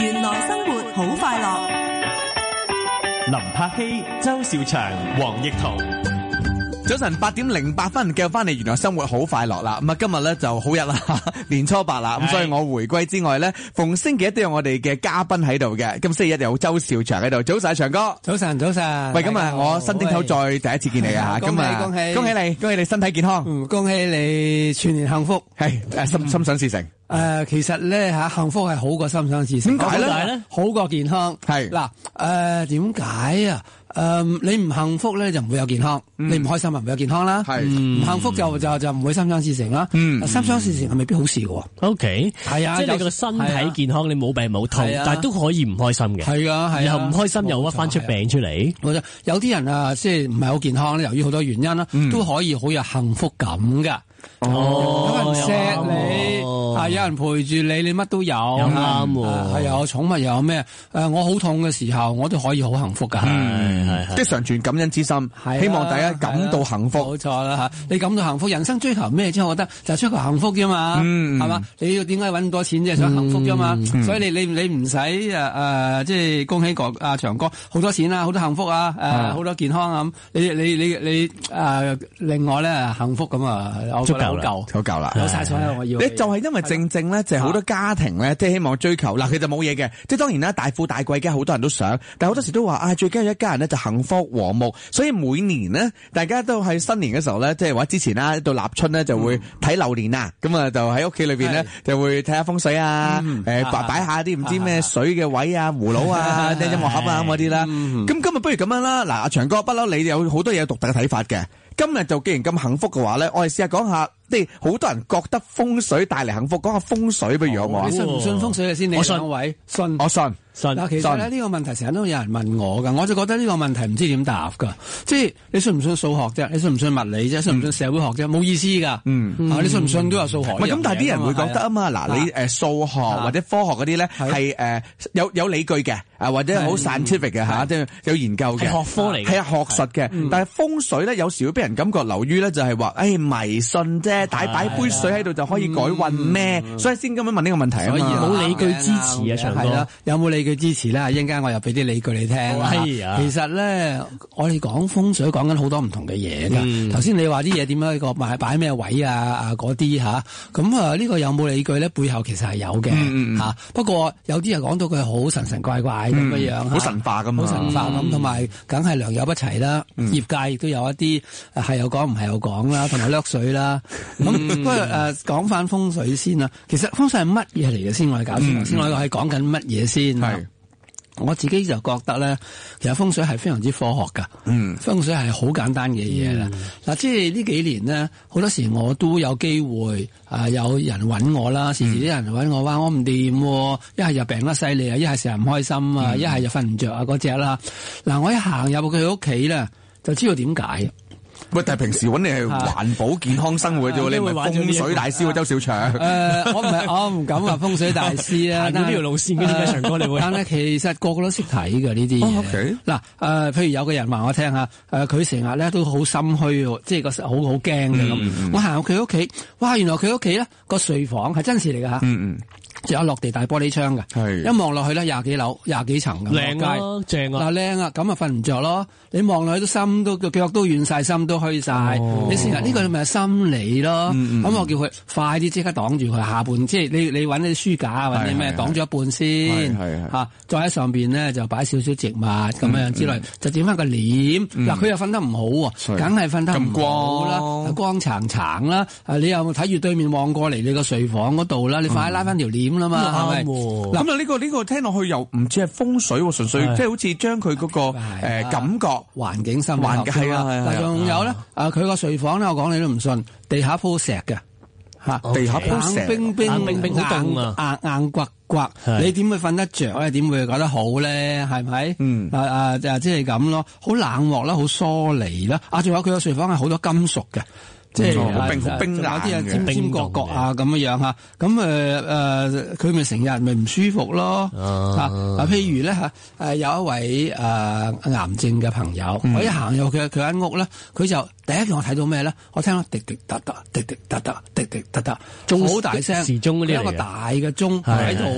原來生活好快樂。 林柏希、周兆祥、黃奕彤。 早晨8:08繼續翻嚟，原來生活好快樂啦。咁啊，今日咧就好日啦，年初8啦。咁所以我回歸之外咧，逢星期一都有我哋嘅嘉賓喺度嘅。今星期一有周兆祥喺度，早晨，祥哥。 早晨。 喂，咁啊，我新丁頭再第一次見你啊，咁啊，恭喜你身體健康， 恭喜你全年幸福， 係心想事成。 其實咧幸福係好過心想事成。 點解咧？ 好過健康。係嗱，點解啊？你唔幸福咧就唔會有健康，你唔開心就唔會有健康啦。係唔幸福就唔會心想事成啦。心想事成係未必好事嘅。 OK， 係啊，即係你個身體健康，你冇病冇痛，但係都可以唔開心嘅。係啊，然後唔開心又屈翻出病出嚟。 有啲人啊，即係唔係好健康咧，由於好多原因啦，都可以好有幸福感噶。有人錫你，有人陪住你，你乜都有。啱喎，係有寵物又有咩？我好痛嘅時候，我都可以好幸福噶。 即係常存感恩之心，希望大家感到幸福。 冇錯啦吓，你感到幸福，人生追求咩啫？我覺得就係追求幸福啫嘛，係嘛？你要點解搵咁多錢啫？想幸福啫嘛。所以你唔使即係恭喜祥哥好多錢啦，好多幸福啊，好多健康啊。你另外咧幸福咁啊， 足夠啦， 有晒所有我要。 你就係因為正咧，就係好多家庭咧，即係希望追求嗱，佢就冇嘢嘅。即係當然啦，大富大貴嘅好多人都想，但係好多時都話最緊要一家人咧就幸福和睦。所以每年呢，大家都喺新年嘅時候咧，即係話之前啦，到立春咧就會睇流年啊，咁啊就喺屋企裏邊咧就會睇下風水啊，擺下啲唔知咩水嘅位啊、葫蘆啊、音樂盒啊咁嗰啲啦。咁今日不如咁樣啦，嗱，阿祥哥不嬲，你有好多嘢獨特嘅睇法嘅。今日就既然咁幸福嘅話咧，我哋試下講下，即係好多人覺得風水帶嚟幸福，講下風水不如好唔好啊？ 你信唔信風水嘅先？你兩位信？我信。嗱，其實咧呢個問題成日都有人問我噶，我就覺得呢個問題唔知點答噶。即係你信唔信數學啫？你信唔信物理啫？信唔信社會學啫？冇意思噶。你信唔信都有數學。 咁，但係啲人會覺得啊嘛，嗱，你數學或者科學嗰啲咧係有理據嘅，或者好 scientific 嘅吓，即係有研究嘅， 係學科嚟嘅， 係學術嘅。但係風水咧，有時會俾人感覺流於咧就係話，迷信啫，擺杯水喺度就可以改運咩？所以先咁樣問呢個問題啊嘛。 冇理據支持啊，祥哥。係啦， 有冇理據支持咧？一陣間我又俾啲理據你聽。係啊，其實咧，我哋講風水講緊好多唔同嘅嘢噶。頭先你話啲嘢點樣個擺咩位啊嗰啲吓，咁呢個有冇理據咧？背後其實係有嘅吓。不過有啲人講到佢好神神怪怪咁樣樣， 好神化咁， 好神化咁，同埋梗係良莠不齊啦。業界亦都有一啲係有講唔係有講啦，同埋掠水啦。咁不過講翻風水先啦。其實風水係乜嘢嚟嘅先？我哋搞先。先我哋係講緊乜嘢先？係。我自己就覺得咧，其實風水係非常之科學噶。風水係好簡單嘅嘢啦。嗱，即係呢幾年咧，好多時我都有機會有人揾我啦，時時啲人揾我話我唔掂，一係就病得犀利啊，一係成日唔開心啊，一係就瞓唔着啊嗰隻啦。嗱，我一行入佢屋企咧，就知道點解。 喂，但係平時揾你係環保健康生活啫喎，你唔係風水大師喎，周兆祥。 我唔敢話風水大師啊， 呢條路線嘅啲祥哥你會。 但係其實個個都識睇㗎呢啲嘢。嗱，譬如有個人話我聽下，佢成日咧都好心虛，即係個好驚嘅咁。我行入佢屋企，哇！原來佢屋企咧個睡房係真事嚟㗎嚇。仲有落地大玻璃窗嘅，一望落去咧20幾樓、20幾層咁， 靚啊，正啊， 嗱靚啊，咁啊瞓唔着咯。你望落去都心都腳都軟晒，心都虛晒。你成日呢個咪心理咯。咁我叫佢快啲即刻擋住佢下半，即係你揾啲書架或者咩擋咗一半先嚇，再喺上邊咧就擺少少植物咁樣之類，就整翻個簾。嗱，佢又瞓得唔好喎，梗係瞓得唔好啦，光橙橙啦。你又睇住對面望過嚟你個睡房嗰度啦，你快啲拉翻條簾啦嘛，係咪？ 咁啊呢個聽落去又唔似係風水喎，純粹即係好似將佢嗰個感覺環境生活係啊。 嗱，仲有咧，佢個睡房咧，我講你都唔信，地下鋪石嘅嚇，地下鋪石，冰冰好凍啊，硬刮刮，你點會瞓得着咧？點會覺得好咧？係咪？即係咁咯，好冷漠啦，好疏離啦。仲有佢個睡房係好多金屬嘅。即係好冰硬嘅，有啲人尖尖角角啊咁樣嚇，咁佢咪成日咪唔舒服咯。譬如咧有一位癌症嘅朋友，我一行入佢間屋咧，佢就第一件我睇到咩咧？我聽到滴滴答答、滴滴答答、滴滴答答，仲好大聲， 時鐘嗰啲嚟嘅， 一個大嘅鐘喺度。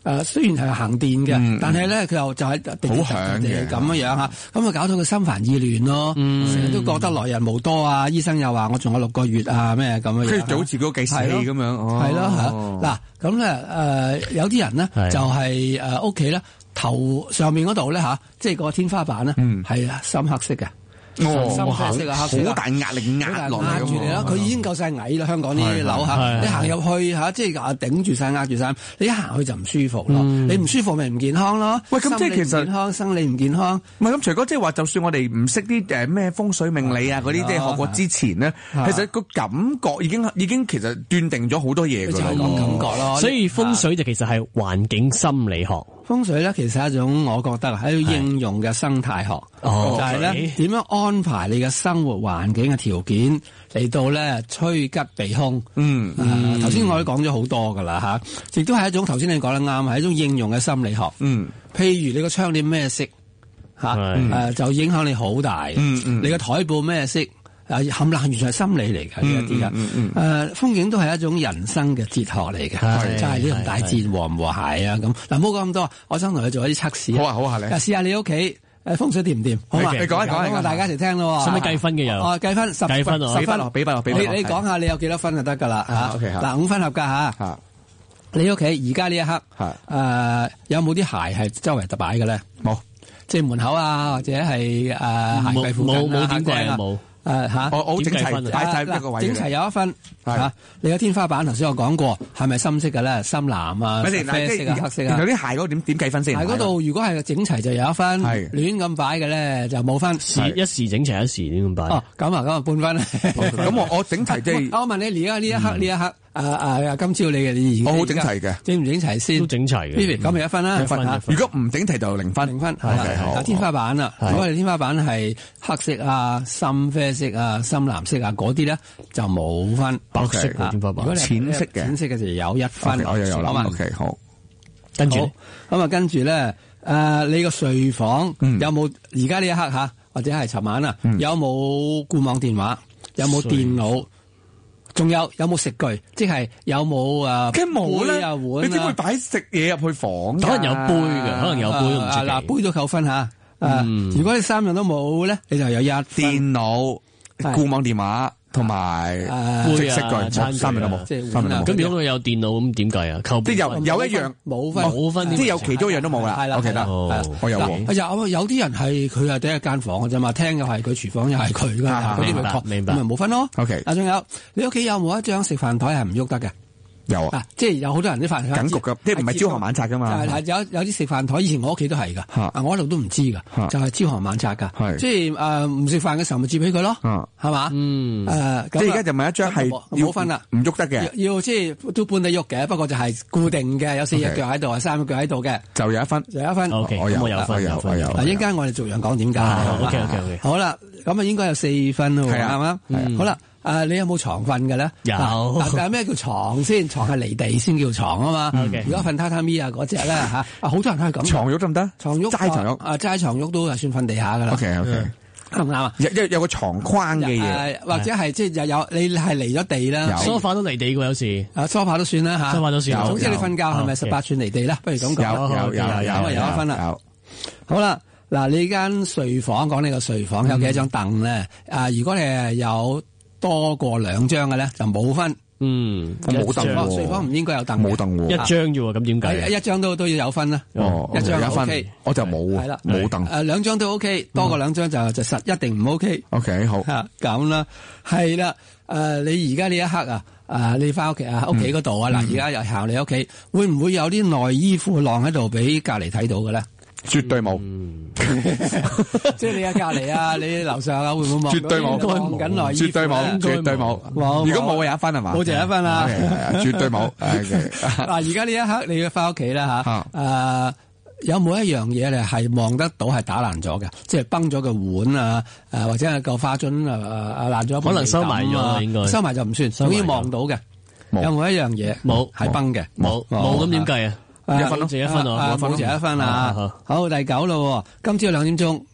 雖然係行電嘅，但係咧佢又就喺地好響嘅咁樣嚇，咁啊搞到佢心煩意亂咯，成日都覺得來日無多啊！醫生又話我仲有6個月啊咩咁樣， 跟住就好似嗰個計時器咁樣， 係咯嚇。嗱咁咧有啲人咧就係屋企咧頭上面嗰度咧嚇，即係個天花板咧係深黑色嘅。好大壓力壓落嚟， 住你啦！佢已經夠晒矮啦，香港啲樓嚇，你行入去嚇，即係頂住晒壓住晒，你一行去就唔舒服咯。你唔舒服咪唔健康咯。 喂，咁即係其實健康生理唔健康。 唔係咁，除咗即係話，就算我哋唔識啲咩風水命理啊嗰啲，即係學過之前咧，其實個感覺已經其實斷定咗好多嘢㗎啦。 就係咁感覺咯。 所以風水就其實係環境心理學。 風水咧其實係一種我覺得係一種應用嘅生態學，就係咧點樣安排你嘅生活環境嘅條件嚟到咧趨吉避凶。頭先我都講咗好多噶啦嚇，亦都係一種頭先你講得啱，係一種應用嘅心理學。譬如你個窗簾咩色就影響你好大。你個台布咩色？冚唪唥完全係心理嚟嘅呢一啲嘅，風景都係一種人生嘅哲學嚟嘅，就係你同大自然和唔和諧啊咁。嗱，唔好講咁多，我想同你做一啲測試。 好啊，你試下你屋企風水掂唔掂？好嘛，你講一講，大家一齊聽咯。 使唔使計分嘅又？ 計分10分， 俾分。 你講下你有幾多分就得㗎啦嚇。嗱，5分合格嚇。你屋企而家呢一刻有冇啲鞋係周圍特擺嘅咧？冇，即係門口啊，或者係鞋櫃附近冇點計啊冇。 我整齊擺晒一個位， 整齊有1分嚇。你個天花板頭先我講過，係咪深色嘅咧？深藍啊、啡色啊、黑色啊。 有啲鞋嗰個點計分先？ 鞋嗰度如果係整齊就有1分，亂咁擺嘅咧就冇分。 一時整齊一時亂咁擺。 哦，咁啊半分。 咁我整齊即係。 我問你而家呢一刻。今朝你我好整齊嘅， 整唔整齊先？ 都整齊嘅。 咁咪1分啦。 1分。如果唔整齊就0分。 0分。 好。 天花板啊，如果你天花板係黑色啊、深啡色啊、深藍色啊嗰啲咧就冇分。 白色天花板。 淺色嘅就有1分。 我有啦。OK， 好。 跟住跟住咧，你個睡房有冇而家呢一刻或者係尋晚有冇固網電話？有冇電腦？仲有冇食具？即係有冇梗冇啦， 碗你點會擺食嘢入去房？ 可能有杯嘅，可能有杯都唔出奇。 嗱，杯都扣分嚇。如果你3樣都冇咧，你就有1分。 電腦、固網電話同埋杯食具，3樣都冇。 咁如果佢有電腦咁點計啊？ 即係有一樣冇分， 即係有其中一樣都冇啦。 係啦， 我記得，我有喎。 有啲人係佢係第一間房嘅啫嘛，廳又係佢，廚房又係佢㗎，嗰啲咪咁咪冇分咯。 OK， 仲有你屋企有冇一張食飯台係唔喐得嘅？ 有啊， 即係有好多人啲飯台緊焗㗎，即係唔係朝行晚拆㗎嘛？ 有啲食飯台，以前我屋企都係㗎，我一路都唔知㗎，就係朝行晚拆㗎，即係唔食飯嘅時候咪接俾佢咯，係嘛？ 即係而家就咪一張係冇分啦， 唔喐得嘅， 要即係都搬得喐嘅，不過就係固定嘅，有4隻腳喺度，3個腳喺度嘅， 就有1分， 就有1分。 OK，我有分。 嗱，一陣間我哋逐樣講點解。 OK。 好啦，咁啊應該有4分咯，係嘛？好啦。你有冇床瞓嘅咧？有。但係咩叫床先？床係離地先叫床啊嘛。如果瞓榻榻米啊嗰隻咧好多人都係咁。 床褥得唔得？ 床褥齋床褥齋床褥都係算瞓地下噶啦。 OK， 啱唔啱啊？ 有個床框嘅嘢， 或者係即係有你係離咗地啦。 梳化都離地嘅有時。 梳化都算啦嚇。 梳化都算。 總之你瞓覺係咪18寸離地啦？不如咁講。 有 1分啦。好啦。嗱，你間睡房講你個睡房有幾多張凳咧？如果你係有多過2張嘅咧，就冇分。 冇凳喎。 睡房唔應該有凳。 冇凳喎。 一張啫喎，咁點計？ 一張都要有分啦。一張有分 OK， 我就冇喎。 係啦， 冇凳。 2張都 OK，多過2張就實一定唔 OK。 OK， 好。 咁啦，係啦。你而家呢一刻你翻屋企屋企嗰度嗱，而家又行你屋企，會唔會有啲內衣褲晾喺度俾隔離睇到嘅咧？ 絕對冇， 即係你喺隔離你樓上會唔會望？ 絕對冇， 望緊內衣褲， 絕對冇，絕對冇。如果冇有1分係嘛？ 冇就1分啦， 絕對冇。嗱， 而家呢一刻你要翻屋企啦有冇一樣嘢你係望得到係打爛咗嘅？即係崩咗個碗或者係個花樽爛咗， 可能收埋咗應該。 收埋就唔算，總之望到嘅。有冇一樣嘢冇係崩嘅？ 冇咁點計啊？1分咯， 剩1分啊！好，第9咯。今朝2點鐘，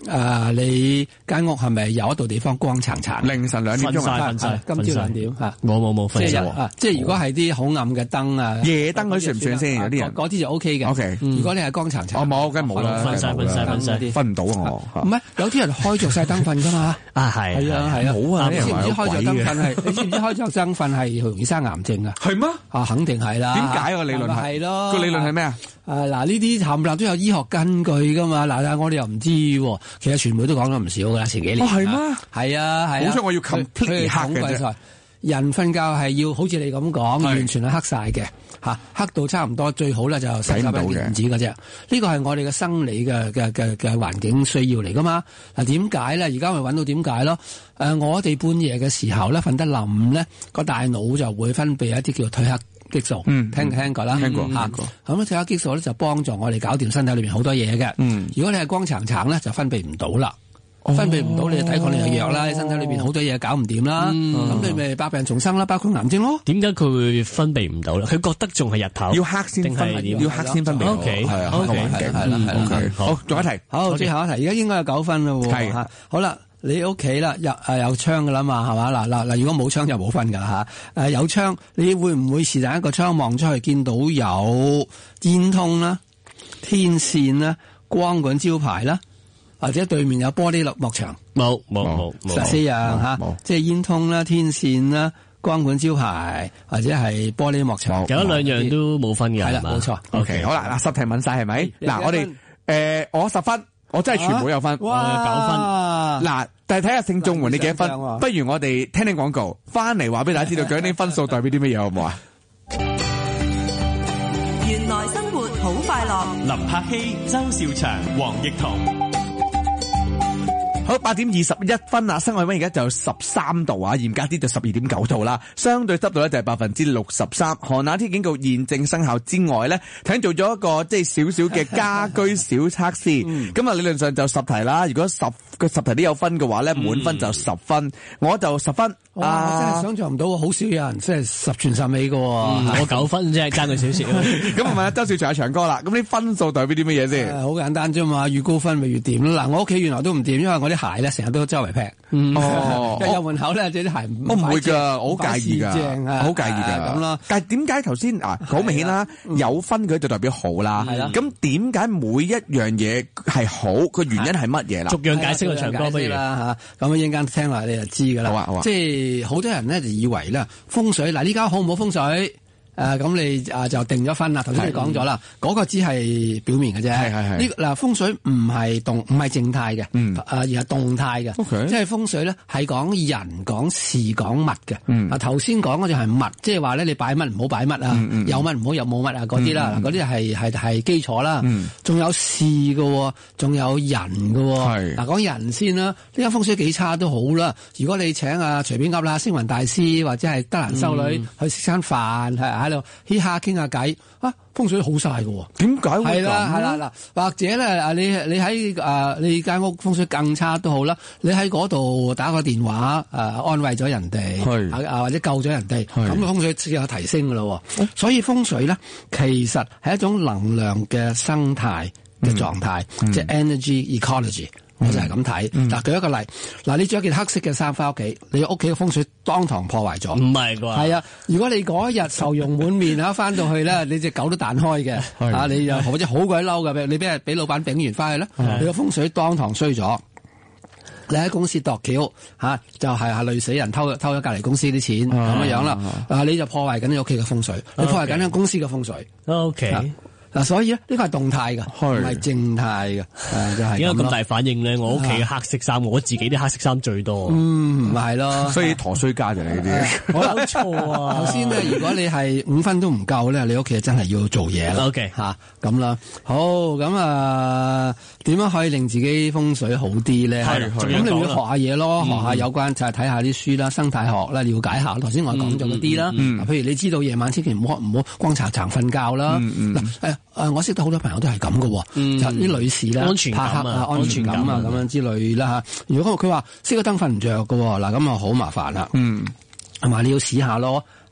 你間屋係咪有一度地方光殘殘？ 凌晨2點鐘瞓晒， 今朝2點嚇。 冇瞓晒。 即係如果係啲好暗嘅燈啊， 夜燈佢算唔算先？有啲人嗰啲就 OK 嘅。 OK， 如果你係光殘殘， 我冇，梗係冇啦。 瞓晒， 瞓唔到我。 唔係有啲人開着晒燈瞓㗎嘛？ 係啊， 好啊！ 你知唔知開着燈瞓係？你知唔知開着燈瞓係容易生癌症啊？ 係咩？ 肯定係啦。 點解個理論係咯？個理論係咩啊？ 嗱，呢啲冚唪唥都有醫學根據㗎嘛。嗱，但係我哋又唔知喎。其實傳媒都講咗唔少㗎啦，前幾年。 係咩？ 係啊。 好彩我要 complete 黑嘅啫。 人瞓覺係要好似你咁講，完全係黑晒嘅嚇，黑到差唔多最好咧就睇唔到嘅子嘅啫。呢個係我哋嘅生理嘅環境需要嚟噶嘛。嗱，點解咧？而家咪揾到點解咯？我哋半夜嘅時候咧瞓得冧咧，個大腦就會分泌一啲叫褪黑激素。聽過啦， 聽過。 咁褪黑激素咧就幫助我哋搞掂身體裏面好多嘢嘅。如果你係光橙橙咧，就分泌唔到啦。分泌唔到，你就抵抗力就弱啦，你身體裏邊好多嘢搞唔掂啦，咁你咪百病叢生啦，包括癌症咯。 點解佢會分泌唔到咧？佢覺得仲係日頭， 要黑先分泌，要黑先分泌。 OK， 係啊， 係啦， 好，仲有一題， 好，最後一題，而家應該有9分啦喎。係，好啦，你屋企啦，有窗噶啦嘛，係嘛？嗱，如果冇窗就冇分噶啦嚇。有窗，你會唔會是但一個窗望出去見到有煙通啦、天線啦、光管招牌啦？或者對面有玻璃幕牆， 冇 14樣嚇，即係煙通啦、天線啦、光管招牌或者係玻璃幕牆， 有一兩樣都冇分嘅， 係啦，冇錯。 OK， 好啦，嗱，10題問晒係咪？嗱，我哋我10分，我真係全部有分， 我有9分。 嗱，但係睇下聽眾們你幾多分？不如我哋聽聽廣告，翻嚟話俾大家知道究竟啲分數代表啲乜嘢好唔好啊？ 原來生活好快樂。 林柏希、周兆祥、黃奕彤。 好，8點21分啊！室外溫而家就13度啊，嚴格啲就12.9度啦。相對濕度咧就係63%。寒冷天氣警告現正生效之外咧，睇做咗一個即係少少嘅家居小測試。咁啊，理論上就10題啦。如果10題都有分嘅話咧，滿分就10分。我就10分。 哇！真係想象唔到，好少有人即係10全10美嘅。 我9分啫，爭佢少少。 咁啊，問下周兆祥阿長哥啦。咁啲分數代表啲乜嘢先？ 好簡單啫嘛，越高分咪越掂咯。嗱，我屋企原來都唔掂，因為我啲鞋咧成日都周圍劈。入門口咧，即係啲鞋我唔會㗎，我好介意㗎，好介意㗎咁咯。 但係點解頭先好明顯啦，有分佢就代表好啦。係啦。咁點解每一樣嘢係好？個原因係乜嘢啦？ 逐樣解釋個長哥不如啦嚇。咁一陣間聽落你就知㗎啦。 好啊。 即係好多人咧就以為咧風水嗱呢家好唔好風水？咁你就定咗分啦。頭先你講咗啦，嗰個只係表面嘅啫。係。呢嗱風水唔係靜態嘅，而係動態嘅。即係風水咧係講人、講事、講物嘅。頭先講嗰就係物，即係話咧你擺乜唔好擺乜啊，有乜唔好有冇乜啊嗰啲啦。嗰啲係基礎啦。仲有事嘅，仲有人嘅。嗱講人先啦，呢間風水幾差都好啦。如果你請隨便噏啦，星雲大師或者係德蘭修女去食餐飯喺度嘻哈傾下偈風水好晒㗎。點解會咁？係啦嗱，或者咧你喺你間屋風水更差都好啦，你喺嗰度打個電話安慰咗人哋，或者救咗人哋，咁風水先有提升㗎咯。所以風水咧其實係一種能量嘅生態嘅狀態，即係 energy ecology。我就係咁睇。嗱，舉一個例，嗱，你着一件黑色嘅衫翻屋企，你屋企嘅風水當堂破壞咗。唔係啩？係啊，如果你嗰一日愁容滿面翻到去咧，你隻狗都彈開嘅，你又或者好鬼嬲嘅，你俾老闆頂完翻去咧，你個風水當堂衰咗。你喺公司度橋就係累死人，偷咗隔離公司啲錢咁樣啦。你就破壞緊你屋企嘅風水，你破壞緊間公司嘅風水。OK。嗱，所以呢個係動態嘅，唔係靜態嘅，就係點解咁大反應咧？我屋企嘅黑色衫，我自己啲黑色衫最多。 咪係咯， 所以陀衰家就係呢啲。 冇錯啊！ 頭先咧，如果你係5分都唔夠咧，你屋企真係要做嘢啦。 OK 咁啦。好咁點樣可以令自己風水好啲咧？咁你要學下嘢咯，學下有關就係睇下啲書啦，生態學啦，了解下。頭先我講咗嗰啲啦。譬如你知道夜晚千祈唔好光搽搽瞓覺啦。我識得好多朋友都係咁嘅，就啲女士啦， 安全感安全感咁樣之類啦嚇。如果佢話熄個燈瞓唔着嘅，嗱咁啊好麻煩啦。同埋你要試下咯，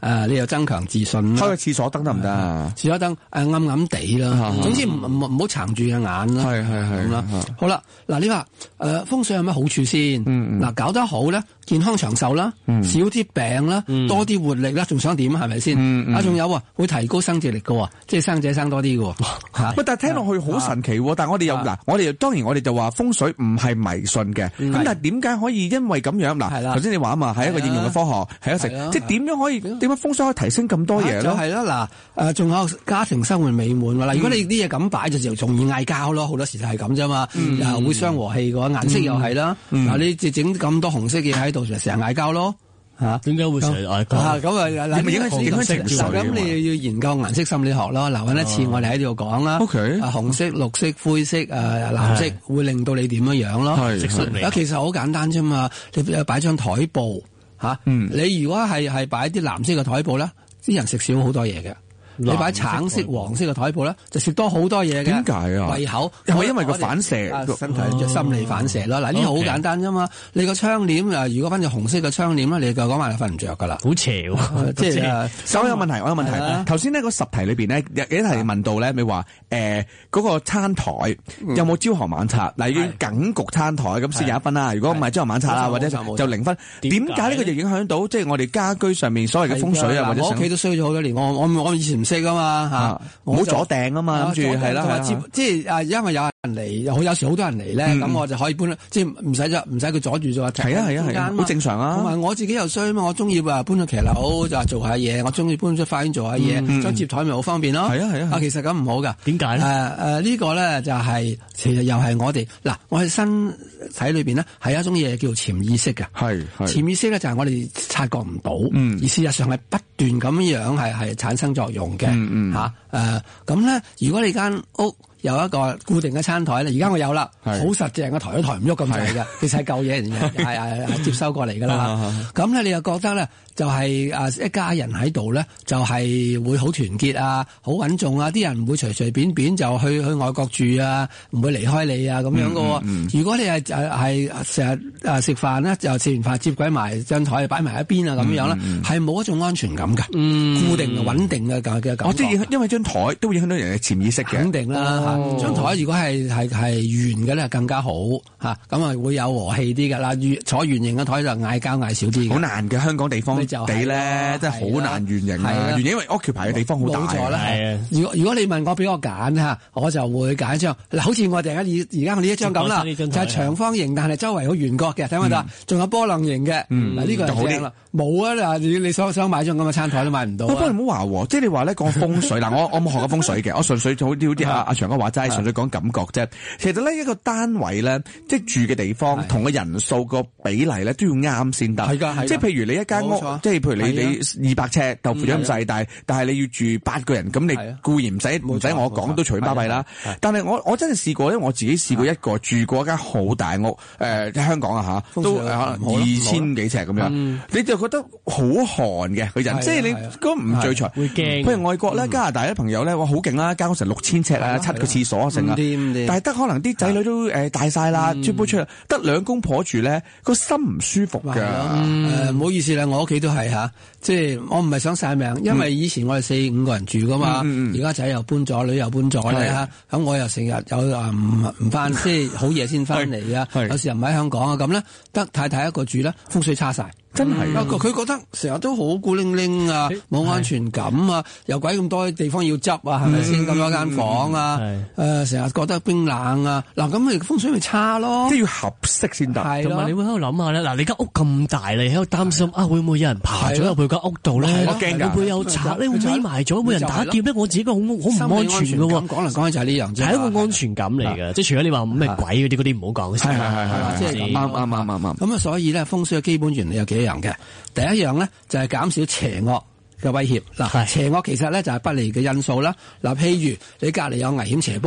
你又增強自信啦。 開個廁所燈得唔得啊？ 廁所燈暗暗地啦，總之唔好撐住隻眼啦。 係咁啦。好啦，嗱你話風水有咩好處先？嗱搞得好咧，健康長壽啦，少啲病啦，多啲活力啦，仲想點係咪先？仲有會提高生殖力嘅，即係生仔生多啲嘅。 但係聽落去好神奇，但係我哋又我哋當然我哋就話風水唔係迷信嘅，咁但係點解可以因為咁樣嗱？頭先你話啊嘛，係一個應用嘅科學，係一成，即係點樣可以點解風水可以提升咁多嘢咧？ 就係啦，嗱仲有家庭生活美滿嗱。如果你啲嘢咁擺，就容易嗌交咯，好多時就係咁啫嘛，又會傷和氣嘅話，顏色又係啦。嗱你整咁多紅色嘢喺度，就成日嗌交咯。 點解會成日嗌交？ 咁影響情緒。咁你要研究顏色心理學咯。嗱，揾一次我哋喺度講啦。紅色、綠色、灰色、藍色會令到你點樣樣咯？其實好簡單啫嘛。你擺張台布你如果係擺啲藍色嘅台布咧，啲人食少好多嘢嘅。你擺橙色、黃色嘅台布咧，就食多好多嘢嘅。 點解啊？ 胃口係咪因為個反射？ 身體就心理反射咯。嗱，呢個好簡單啫嘛。你個窗簾如果翻隻紅色嘅窗簾咧，你就講話瞓唔着噶啦。 好邪喎！ 即係我有問題。頭先呢個10題裏邊咧，有一題問到咧，咪話嗰個餐台有冇朝行晚擦？嗱，要緊焗餐台咁先有1分啦。如果唔係朝行晚擦啦，或者就0分。點解呢個就影響到即係我哋家居上面所謂嘅風水啊？或者我屋企都衰咗好多年。我以前唔識噶嘛唔好阻掟啊嘛，諗住係啦， 即係因為有人嚟，有時好多人嚟咧，咁我就可以搬，即係唔使佢阻住咗。 係啊，好正常啊。 同埋我自己又衰啊嘛，我中意搬咗騎樓就做下嘢，我中意搬出花園做下嘢，張接台咪好方便咯。係啊，其實咁唔好噶。 點解咧？ 呢個咧就係其實又係我哋嗱，我哋身體裏邊咧係一種嘢叫潛意識嘅。係潛意識咧就係我哋察覺唔到，而事實上係不斷咁樣係產生作用嘅。咁咧，如果你間屋有一個固定嘅餐台咧，而家我有啦，好實淨嘅，抬都抬唔喐咁滯嘅，其實係舊嘢嚟嘅，係接收過嚟噶啦。咁咧，你又覺得咧，就係一家人喺度咧，就係會好團結啊，好穩重啊，啲人唔會隨隨便便就去外國住啊，唔會離開你啊咁樣噶。如果你係成日食飯咧，就食完飯接軌埋張台擺埋一邊啊咁樣咧，係冇一種安全感㗎，固定穩定嘅感覺。 即係因為張台都會影響到人嘅潛意識嘅。 肯定啦。張台如果係圓嘅咧，更加好嚇，咁啊會有和氣啲嘅。嗱，坐圓形嘅台就嗌交嗌少啲嘅。好難嘅，香港地方地咧，真係好難圓形啊！圓形因為occupy嘅地方好大。冇錯啦。如果你問我俾我揀嚇，我就會揀一張嗱，好似我哋而家我呢一張咁啦，就係長方形，但係周圍好圓角嘅，睇唔睇到？仲有波浪形嘅。嗱呢個就好啲啦。冇啊！嗱，你想買張咁嘅餐台都買唔到。不過你唔好話，即係你話咧講風水嗱，我冇學過風水嘅，我純粹好啲阿長哥話齋，純粹講感覺啫。其實咧一個單位咧，即係住嘅地方同個人數個比例咧都要啱先得。係㗎，即係譬如你一間屋，即係譬如你200尺豆腐咁細，但係你要住8個人，咁你固然唔使我講都隨巴閉啦。但係我真係試過，因為我自己試過一個住過一間好大屋，喺香港啊嚇，都可能2000幾尺咁樣，你就覺得好寒嘅個人，即係你嗰唔聚財，會驚。譬如外國咧，加拿大啲朋友咧，哇好勁啦，間屋成6000尺啊，7個廁所成啊，但係得可能啲仔女都大晒啦，搬出嚟得2公婆住咧，個心唔舒服㗎。 唔好意思啦，我屋企都係嚇，即係我唔係想晒命，因為以前我哋4-5個人住噶嘛，而家仔又搬咗，女又搬咗咧嚇，咁我又成日有唔翻，即係好夜先翻嚟啊，有時又唔喺香港啊，咁咧得太太一個住咧，風水差晒。真係，佢覺得成日都好孤零零啊，冇安全感啊，又鬼咁多地方要執啊，係咪先咁多間房啊？成日覺得冰冷啊，嗱咁咪風水咪差咯，即係要合適先得。係同埋你會喺度諗下咧，嗱你間屋咁大，你喺度擔心會唔會有人爬咗入去間屋度咧？ 我驚㗎， 會唔會有賊咧？會匿埋咗，冇人打劫咧？我自己個好唔安全㗎喎。 講嚟講去就係呢樣啫， 係一個安全感嚟嘅，即係除咗你話咩鬼嗰啲唔好講先。 係，即係啱。咁啊，所以咧風水嘅基本原理有幾樣嘅。第一樣咧就係減少邪惡嘅威脅。嗱，邪惡其實咧就係不利嘅因素啦。嗱，譬如你隔離有危險斜坡啦，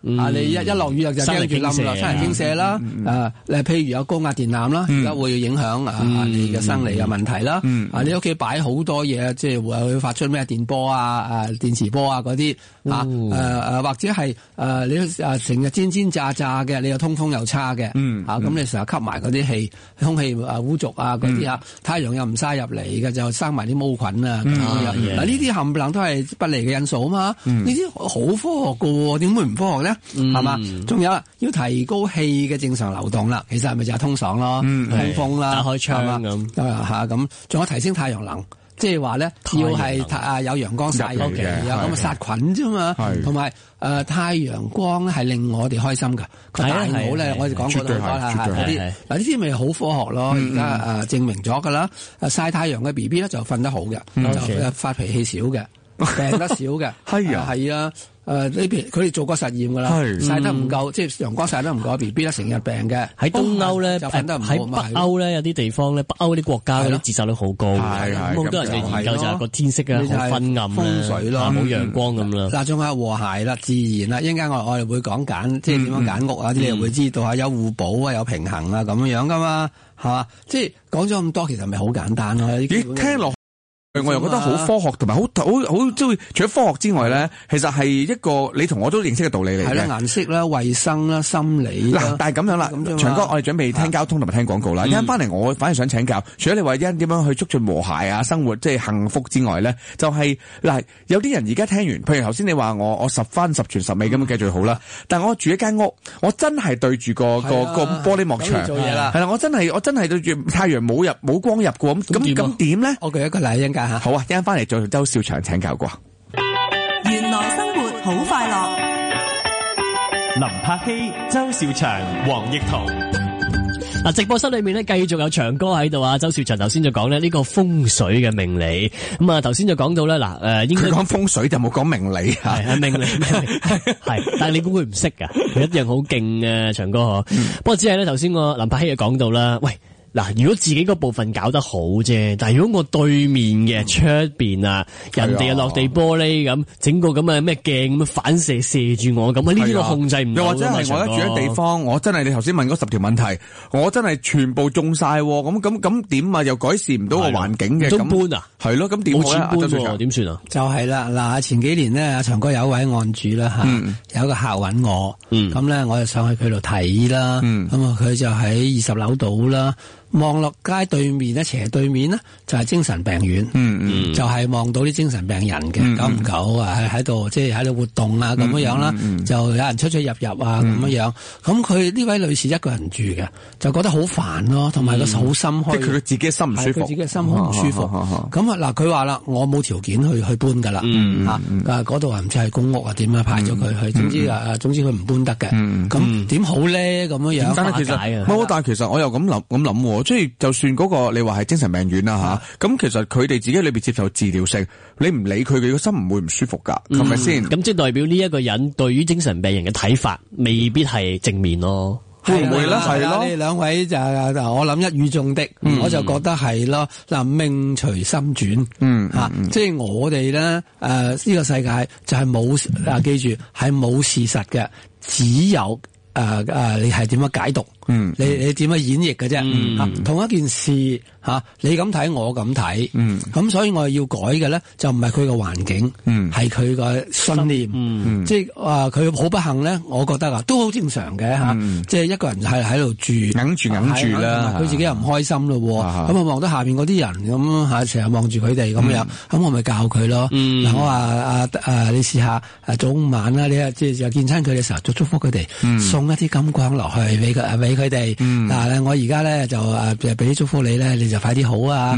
你一落雨就驚住冧啦，山泥傾瀉啦。譬如有高壓電纜啦，而家會影響你嘅生理嘅問題啦。你屋企擺好多嘢，即係會發出咩電波電磁波嗰啲或者係你成日煎炸嘅，你又通風又差嘅，咁你成日吸埋嗰啲氣，空氣污濁嗰啲太陽又唔曬入嚟嘅，就生埋啲毛菌啊。嗱，呢啲冚唪唥都係不利嘅因素啊嘛。呢啲好科學噶喎，點會唔科學咧？係嘛？仲有要提高氣嘅正常流動啦，其實係咪就係通爽咯，通風啦，打開窗咁，仲有提升太陽能。即係話咧，要係有陽光曬入嘅，有咁嘅殺菌啫嘛。同埋太陽光係令我哋開心噶。佢大腦咧，我哋講過啦，嗰啲嗱呢啲咪好科學咯。而家證明咗噶啦，曬太陽嘅 BB 咧就瞓得好嘅，就發脾氣少嘅，病得少嘅。係啊。呢邊佢哋做過實驗㗎啦，曬得唔夠，即係陽光曬得唔夠 ，BB 咧成日病嘅。喺東歐咧，就瞓得唔好。喺北歐咧，有啲地方咧，北歐啲國家嗰啲自殺率好高。咁好多人嘅研究就係個天色好昏暗風水咯，冇陽光咁啦。嗱，仲有和諧啦、自然啦，一陣間我哋會講揀，即係點樣揀屋啊啲，你會知道有互補啊，有平衡啊咁樣噶嘛，係嘛？即係講咗咁多，其實咪好簡單咯。聽落。我又覺得好科學，同埋好即係除咗科學之外咧，其實係一個你同我都認識嘅道理嚟嘅。係啦，顏色啦、衛生啦、心理啦。嗱，但係咁樣啦，長哥，我哋準備聽交通同埋聽廣告啦。一陣翻嚟，我反而想請教，除咗你話一陣點樣去促進和諧啊、生活即係幸福之外咧，就係嗱，有啲人而家聽完，譬如頭先你話我10分10全10美咁樣計最好啦。但係我住一間屋，我真係對住個玻璃幕牆做嘢啦。係啦，我真係對住太陽冇光入過咁點咧？我舉一個例一陣間。好啊，一陣翻嚟再同周兆祥請教過。 原來生活好快樂。 林柏希、周兆祥、黃奕彤。 嗱，直播室裏面咧繼續有長哥喺度啊，周兆祥頭先就講咧呢個風水嘅命理，咁啊頭先就講到咧應該講風水就冇講命理啊，係命理係，但係你估佢唔識噶，佢一樣好勁嘅長哥嗬。不過只係咧頭先個林柏希就講到啦，喂。嗱，如果自己嗰部分搞得好啫，但係如果我對面嘅出邊啊，人哋又落地玻璃咁，整個咁嘅咩鏡咁反射住我咁啊，呢啲我控制唔到。又或者係我一住喺地方，我真係你頭先問嗰10條問題，我真係全部中晒，咁點啊？又改善唔到個環境嘅，咁搬啊？係咯，咁點好咧？點算啊？就係啦，嗱，前幾年咧，阿長哥有一位案主啦吓，有一個客揾我，咁咧我就上去佢度睇啦，咁啊佢就喺20樓度啦。望落街對面咧，斜對面咧就係精神病院，就係望到啲精神病人嘅，久唔久啊喺度即係喺度活動啊咁樣啦，就有人出入啊咁樣。咁佢呢位女士一個人住嘅，就覺得好煩咯，同埋個好心虛，即係佢自己心唔舒服，佢自己心好唔舒服。咁啊嗱，佢話啦，我冇條件去搬噶啦，嗰度唔知係公屋啊點啊派咗佢去，總之佢唔搬得嘅。咁點好咧咁樣？但係其實我又咁諗。即係就算嗰個你話係精神病院啦吓，咁其實佢哋自己裏邊接受治療性，你唔理佢，佢個心唔會唔舒服噶，係咪先？咁即係代表呢一個人對於精神病人嘅睇法，未必係正面咯。會唔會咧？係咯，你兩位就我諗一語中的，我就覺得係咯。嗱，命隨心轉，即係我哋咧呢個世界就係冇記住係冇事實嘅，只有你係點樣解讀？你點樣演繹嘅啫？同一件事你咁睇，我咁睇，咁所以我要改嘅咧，就唔係佢個環境，係佢個信念，即係佢好不幸咧，我覺得都好正常嘅吓，即係一個人係喺度住，硬住啦，佢自己又唔開心咯，咁我望到下邊嗰啲人咁吓，成日望住佢哋咁樣，咁我咪教佢咯。嗱，我話你試下早午晚啦，你即係見親佢嘅時候，就祝福佢哋，送一啲金光落去俾佢哋。嗱，我而家咧就俾啲祝福你咧，你就快啲好啊！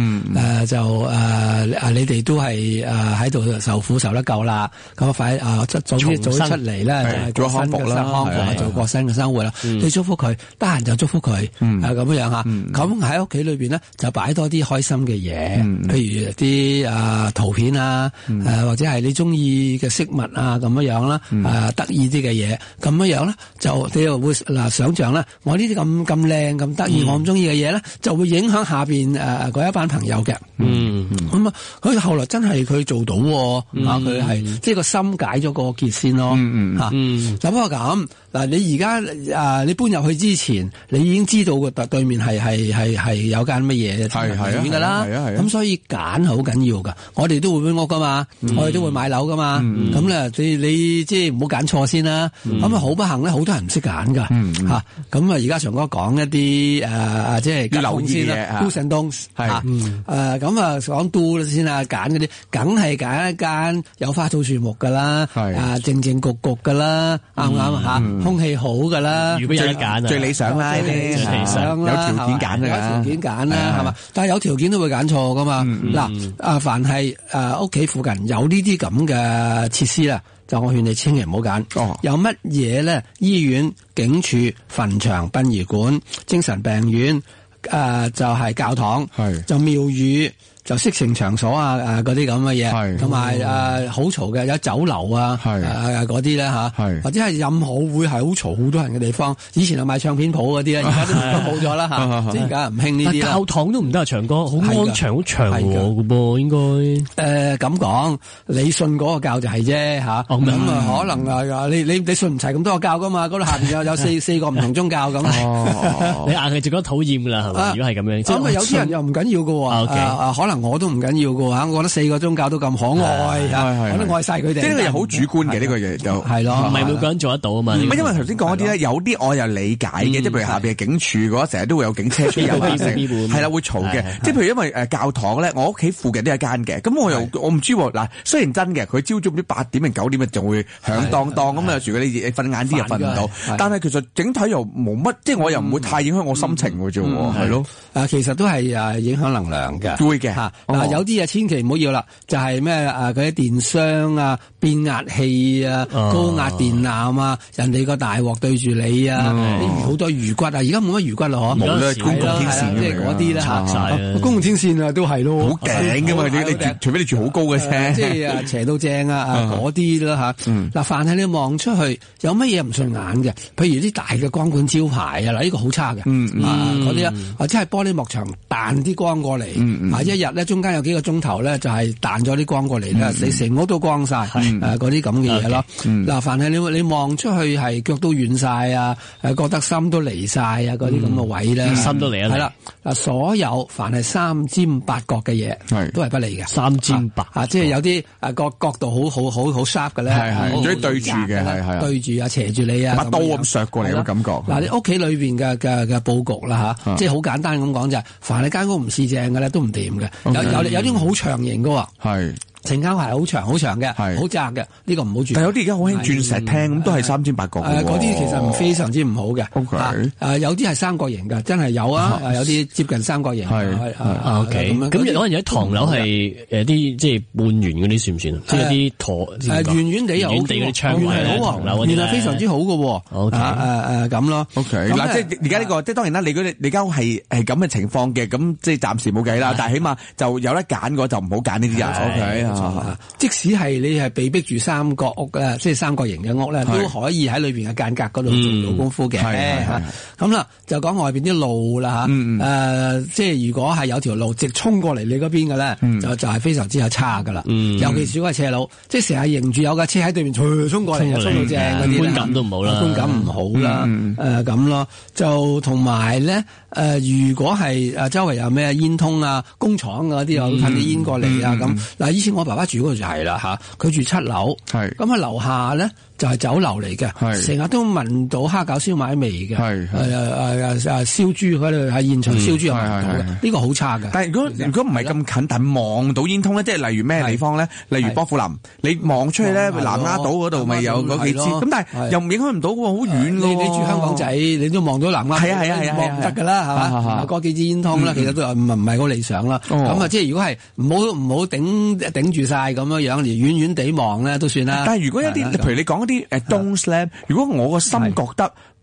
你哋都係喺度受苦受得夠啦，咁快早啲出嚟咧，就過新嘅康復，做過新嘅生活啦。你祝福佢，得閒就祝福佢，咁樣吓。咁喺屋企裏邊咧，就擺多啲開心嘅嘢，譬如啲圖片啊，或者係你中意嘅飾物啊，咁樣啦，得意啲嘅嘢，咁樣咧就你又會想像咧，我呢啲咁靚咁得意，我咁中意嘅嘢咧，就會影響下邊嗰一班朋友嘅。咁啊，佢後來真係佢做到佢係即係個心解咗個結先咯。就不過咁嗱，你而家你搬入去之前，你已經知道個對面係有間乜嘢嘅院噶啦。咁所以揀好緊要噶。我哋都會搬屋噶嘛，我哋都會買樓噶嘛。咁咧，你即係唔好揀錯先啦。咁啊，好不幸咧，好多人唔識揀噶吓。咁啊，而家常哥講一啲即係留意嘅 do's and don'ts 咁啊講 do 先啦，揀嗰啲梗係揀一間有花草樹木噶啦，靜靜焗焗噶啦，啱唔啱吓？空氣好噶啦， 如果有得揀最理想啦，最理想啦，有條件揀㗎， 有條件揀啦，係嘛？但係有條件都會揀錯噶嘛。嗱，凡係屋企附近有呢啲咁嘅設施啦，就我勸你千祈唔好揀。有乜嘢咧？醫院、警署、墳場、賓儀館、精神病院，就係教堂，就廟宇。就色情場所嗰啲咁嘅嘢，同埋好嘈嘅有酒樓嗰啲咧嚇，或者係任何會係好嘈好多人嘅地方。以前係賣唱片鋪嗰啲咧，而家都冇咗啦嚇，即係而家唔興呢啲啦。教堂都唔得啊，長哥，好安詳好長嘅噃，應該咁講，你信嗰個教就係啫嚇，咁啊可能你信唔齊咁多個教噶嘛？嗰度下邊有四個唔同宗教咁， 你硬係就覺得討厭㗎啦，係嘛？如果係咁樣， 咁有啲人又唔緊要㗎喎，可能我都唔緊要㗎嚇，我覺得四個宗教都咁可愛，我都愛晒佢哋。 即係呢個又好主觀嘅呢個嘢就係咯， 唔係每個人做得到啊嘛。 因為頭先講嗰啲咧，有啲我又理解嘅，即係譬如下邊警署嘅話，成日都會有警車出入啊，係啦會嘈嘅。即係譬如因為教堂咧，我屋企附近都有一間嘅，咁我唔知喎。嗱，雖然真嘅，佢朝早唔知8點定9點就會響當當咁啊，有時你瞓晏啲又瞓唔到。但係其實整體又冇乜，即係我又唔會太影響我心情嘅啫喎，係咯。 其實都係影響能量嘅， 會嘅嚇。 嗱，有啲嘢千祈唔好要啦，就係咩嗰啲電箱啊、變壓器啊、高壓電纜啊，人哋個大鑊對住你啊，好多魚骨啊，而家冇乜魚骨啦，嗬， 冇啦，公共天線即係嗰啲咧拆晒公共天線啊都係咯，好頂㗎嘛，你除非你住好高嘅啫， 即係斜到正啊嗰啲啦嚇。嗱，凡係你望出去有乜嘢唔順眼嘅，譬如啲大嘅光管招牌啊，嗱呢個好差嘅，嗰啲啊，或者係玻璃幕牆彈啲光過嚟，一日咧中間有幾個鐘頭咧就係彈咗啲光過嚟咧，你成屋都光晒，嗰啲咁嘅嘢咯。嗱，凡係你望出去係腳都軟晒啊，覺得心都離晒啊，嗰啲咁嘅位咧， 心都離啊。 係啦，嗱，所有凡係三尖八角嘅嘢，都係不利嘅。三尖八即係有啲角度好 sharp 嘅咧， 係總之對住嘅，係對住啊，斜住你啊， 把刀咁削過嚟嘅感覺。 嗱，你屋企裏邊嘅佈局啦嚇，即係好簡單咁講就係，凡係間屋唔似正嘅咧都唔掂嘅。有啲好長型嘅喎，係成間係好長嘅，好窄嘅，呢個唔好住。 但有啲而家好興鑽石廳，咁都係三尖八角嘅。 嗰啲其實非常之唔好嘅。有啲係三角形嘅，真係有啊，有啲接近三角形。 OK，咁可能有啲唐樓係啲即係半圓嗰啲算唔算啊？即係啲橢圓圓地又好， 圓地嗰啲窗位唐樓原來非常之好嘅。 OK， 咁咯。OK，嗱，即係而家呢個，即係當然啦。你間屋係咁嘅情況嘅，咁即係暫時冇計啦。但係起碼就有得揀嘅，就唔好揀呢啲人。OK。 即使係你係被逼住三角屋咧，即係三角形嘅屋咧，都可以喺裏邊嘅間隔嗰度做到功夫嘅。咁啦，就講外邊啲路啦吓，即係如果係有條路直衝過嚟你嗰邊嘅咧，就係非常之有差噶啦。尤其是嗰個斜路，即係成日迎住有架車喺對面衝過嚟，衝到正嗰啲觀感都唔好啦， 觀感唔好啦。咁咯，就同埋咧，如果係周圍有咩煙通啊、工廠嗰啲又噴啲煙過嚟啊咁。嗱，以前我爸爸住嗰度就係啦嚇，佢住7樓，咁啊樓下咧就係酒樓嚟嘅，成日都聞到蝦餃燒賣味嘅，燒豬嗰度喺現場燒豬又聞到嘅，呢個好差嘅。 但係如果唔係咁近，但係望到煙通咧，即係例如咩地方咧？例如波富林，你望出去咧，南丫島嗰度咪有嗰幾支，咁但係又唔影響唔到喎，好遠喎。 你住香港仔，你都望到南丫島，係望唔得㗎啦，係嘛？嗰幾支煙通啦，其實都唔係好理想啦。咁啊，即係如果係唔好頂住晒咁樣樣，連遠遠地望咧都算啦。 但係如果一啲，譬如你講一啲don'ts咧，如果我個心覺得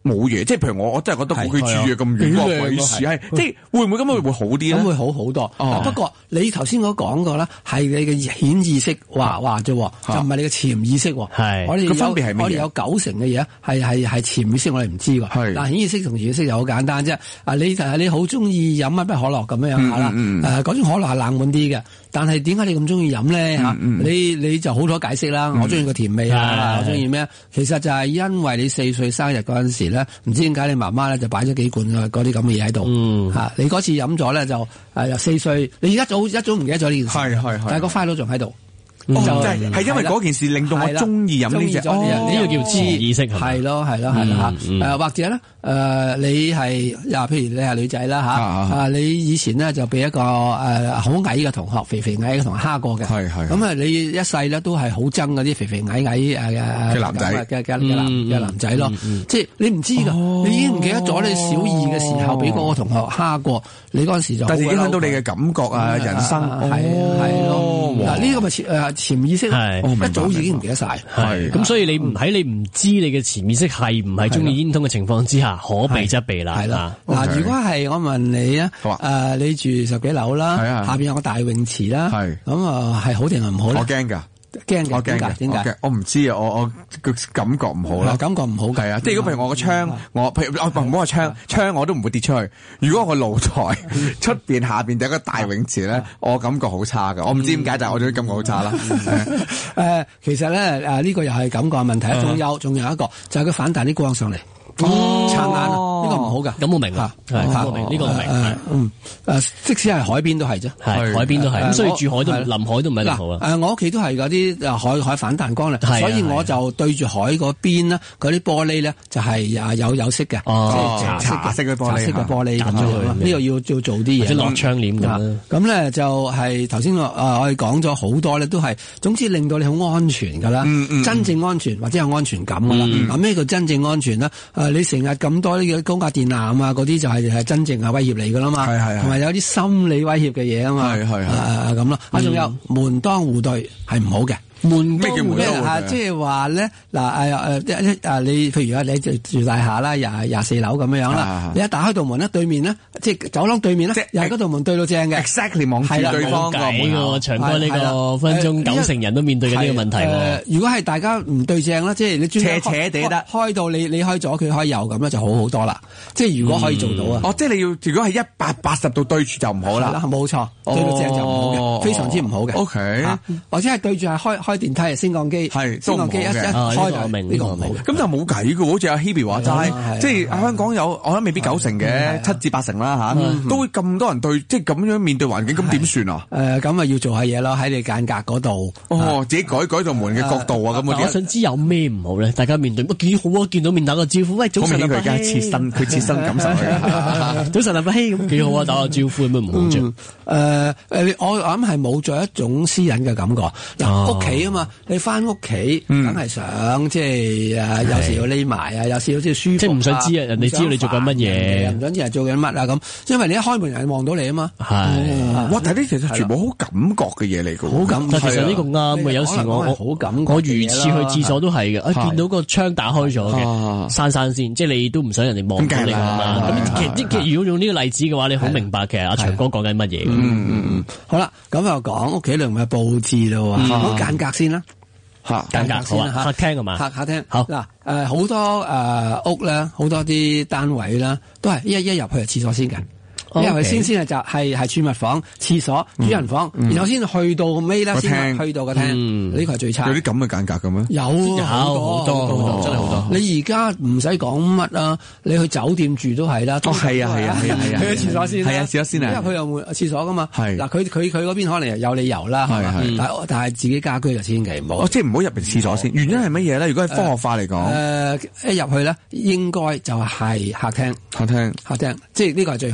冇嘢，即係譬如我真係覺得佢住嘅咁遠個鬼事，係即係會唔會咁會好啲咧？ 咁會好好多。不過你頭先我講過啦，係你嘅顯意識話啫，就唔係你嘅潛意識。 係我哋個分別係咩嘢？ 我哋有90%嘅嘢係潛意識，我哋唔知㗎。 係但係顯意識同潛意識就好簡單啫。你好中意飲乜可樂咁樣下啦。嗰種可樂係冷門啲嘅，但係點解你咁中意飲咧嚇？你就好多解釋啦。我中意個甜味啊，我中意咩？其實就係因為你4歲生日嗰陣時咧，唔知點解你媽媽咧就擺咗幾罐嗰啲咁嘅嘢喺度。你嗰次飲咗咧就由4歲，你一早唔記得咗呢件事。係，但係個 file 仲喺度。 就係因為嗰件事令到我中意飲呢隻， 呢個叫潛意識。 係咯嚇。或者咧你係譬如你係女仔啦嚇，你以前咧就俾一個好矮嘅同學，肥矮嘅同學蝦過嘅。係。咁啊，你一世咧都係好憎嗰啲肥矮嘅男仔嘅男仔咯。即係你唔知㗎，你已經唔記得咗你小2嘅時候俾嗰個同學蝦過，你嗰陣時就但係影響到你嘅感覺啊，人生係咯。嗱呢個咪潛意識一早已經唔記得晒。 係咁，所以你唔知你嘅潛意識係唔係中意煙通嘅情況之下，可避則避啦。係啦。 嗱，如果係我問你啊，你住10幾樓啦，下邊有個大泳池啦，咁係好定係唔好咧？ 我驚㗎。 驚嘅，點解？ 我唔知啊，我個感覺唔好啦。 感覺唔好嘅。 係啊，即係如果譬如我個窗，譬如唔好話窗我都唔會跌出去。如果我個露台出邊下邊有一個大泳池咧，我感覺好差㗎。我唔知點解，但係我總之感覺好差啦。 其實咧呢個又係感覺問題。仲有一個就係佢反彈啲光上嚟。撐眼呢個唔好噶， 咁我明啦，我明呢個我明。 即使係海邊都係啫， 係海邊都係，咁所以住海都臨海都唔係咁好啦。 我屋企都係嗰啲海反彈光嚟，所以我就對住海嗰邊啦，嗰啲玻璃咧就係有色嘅，即係茶色嘅玻璃咁樣。呢個要做啲嘢， 即係落窗簾咁。 咁咧就係頭先我哋講咗好多咧，都係總之令到你好安全噶啦，真正安全或者有安全感噶啦。嗱，咩叫真正安全咧？你成日咁多呢個高壓電纜啊，嗰啲就係真正係威脅嚟噶啦嘛，同埋有啲心理威脅嘅嘢啊嘛，咁咯。仲有門當戶對係唔好嘅。 咩叫門當戶對？ 即係話咧你譬如你住大廈啦，24樓咁樣啦，你一打開道門咧，對面咧即係走廊對面咧，又係嗰道門對到正嘅 ，exactly 望住對方個門。 長哥呢個分鐘90人都面對緊呢個問題。 如果係大家唔對正啦，即係你斜斜地得開到你開左佢開右咁咧，就好多啦。即係如果可以做到啊， 即係你要如果係180度對住就唔好啦。 冇錯，對到正就唔好嘅，非常之唔好嘅。 OK， 或者係對住係開電梯升降機，升降機一開就呢個唔好嘅。 咁就冇計嘅，好似阿 Hebe 話齋，即係香港有我諗未必90嘅，7至8成啦嚇，都會咁多人對，即係咁樣面對環境，咁點算啊？ 咁啊要做下嘢咯，喺你間隔嗰度。 自己改道門嘅角度啊，咁我想知有咩唔好咧？大家面對幾好啊？見到面打個招呼，喂，早晨啊， 佢而家切身感受嘅。 早晨啊，希咁幾好啊，打個招呼有咩唔好啫？ 我諗係冇咗一種私隱嘅感覺。嗱，屋企啊嘛，你翻屋企梗係想即係有時要匿埋啊，有時好似舒服， 即係唔想知啊，人哋知道你做緊乜嘢， 唔想知人做緊乜啊咁。因為你一開門人望到你啊嘛。 係，哇！但係呢其實全部好感覺嘅嘢嚟嘅， 好感。 但其實呢個啱嘅，有時我好感覺。 我如廁去廁所都係嘅，見到個窗打開咗嘅，閂先，即係你都唔想人哋望到你啊嘛。咁其實如果用呢個例子嘅話，你好明白其實阿長哥講緊乜嘢。 好啦，咁又講屋企裏面嘅佈置咯，講間隔先啦。 間隔先啦，客廳係嘛？ 客廳好嗱，好多屋咧，好多啲單位啦，都係一入去係廁所先嘅。因為先係就係儲物房、廁所、主人房，然後先去到尾咧，先去到個廳。呢個係最差。 有啲咁嘅間隔嘅咩？ 有好多，真係好多。你而家唔使講乜啦，你去酒店住都係啦。 係啊， 去廁所先。 係啊，廁所先啊。 因為佢有冇廁所噶嘛。 係嗱， 佢嗰邊可能有理由啦。但係自己家居就千祈唔好。 即係唔好入嚟廁所先。原因係乜嘢咧？如果係科學化嚟講， 一入去咧，應該就係客廳，即係呢個係最好嘅。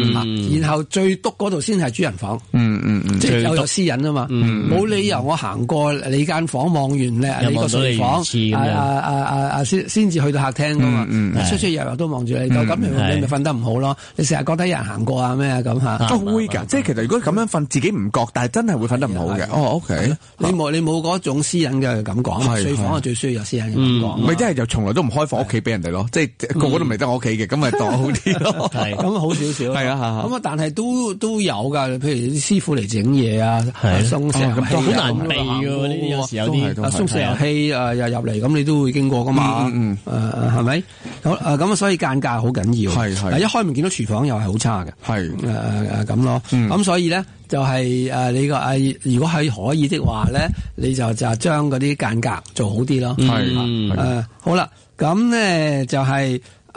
然後最篤嗰度先係主人房，即係有私隱啊嘛，冇理由我行過你間房望完咧，你個睡房先至去到客廳噶嘛，出出入入都望住你，咁你咪瞓得唔好咯。你成日覺得有人行過啊咩啊咁嚇， 都會㗎。即係其實如果咁樣瞓，自己唔覺，但係真係會瞓得唔好嘅。OK，你冇嗰種私隱嘅感覺啊嘛，睡房係最需要有私隱嘅感覺。 咪即係就從來都唔開放屋企俾人哋咯，即係個個都唔嚟得我屋企嘅，咁咪當好啲咯。 係咁好少少。係啊，咁啊，但係都有㗎。譬如啲師傅嚟整嘢啊，送石油氣好難避㗎呢啲，有時有啲送石油氣又入嚟，咁你都會經過㗎嘛。係咪？咁所以間隔好緊要。係一開門見到廚房又係好差嘅。係咁咯。咁所以咧就係你個如果係可以的話咧，你就將嗰啲間隔做好啲咯。好啦，咁咧就係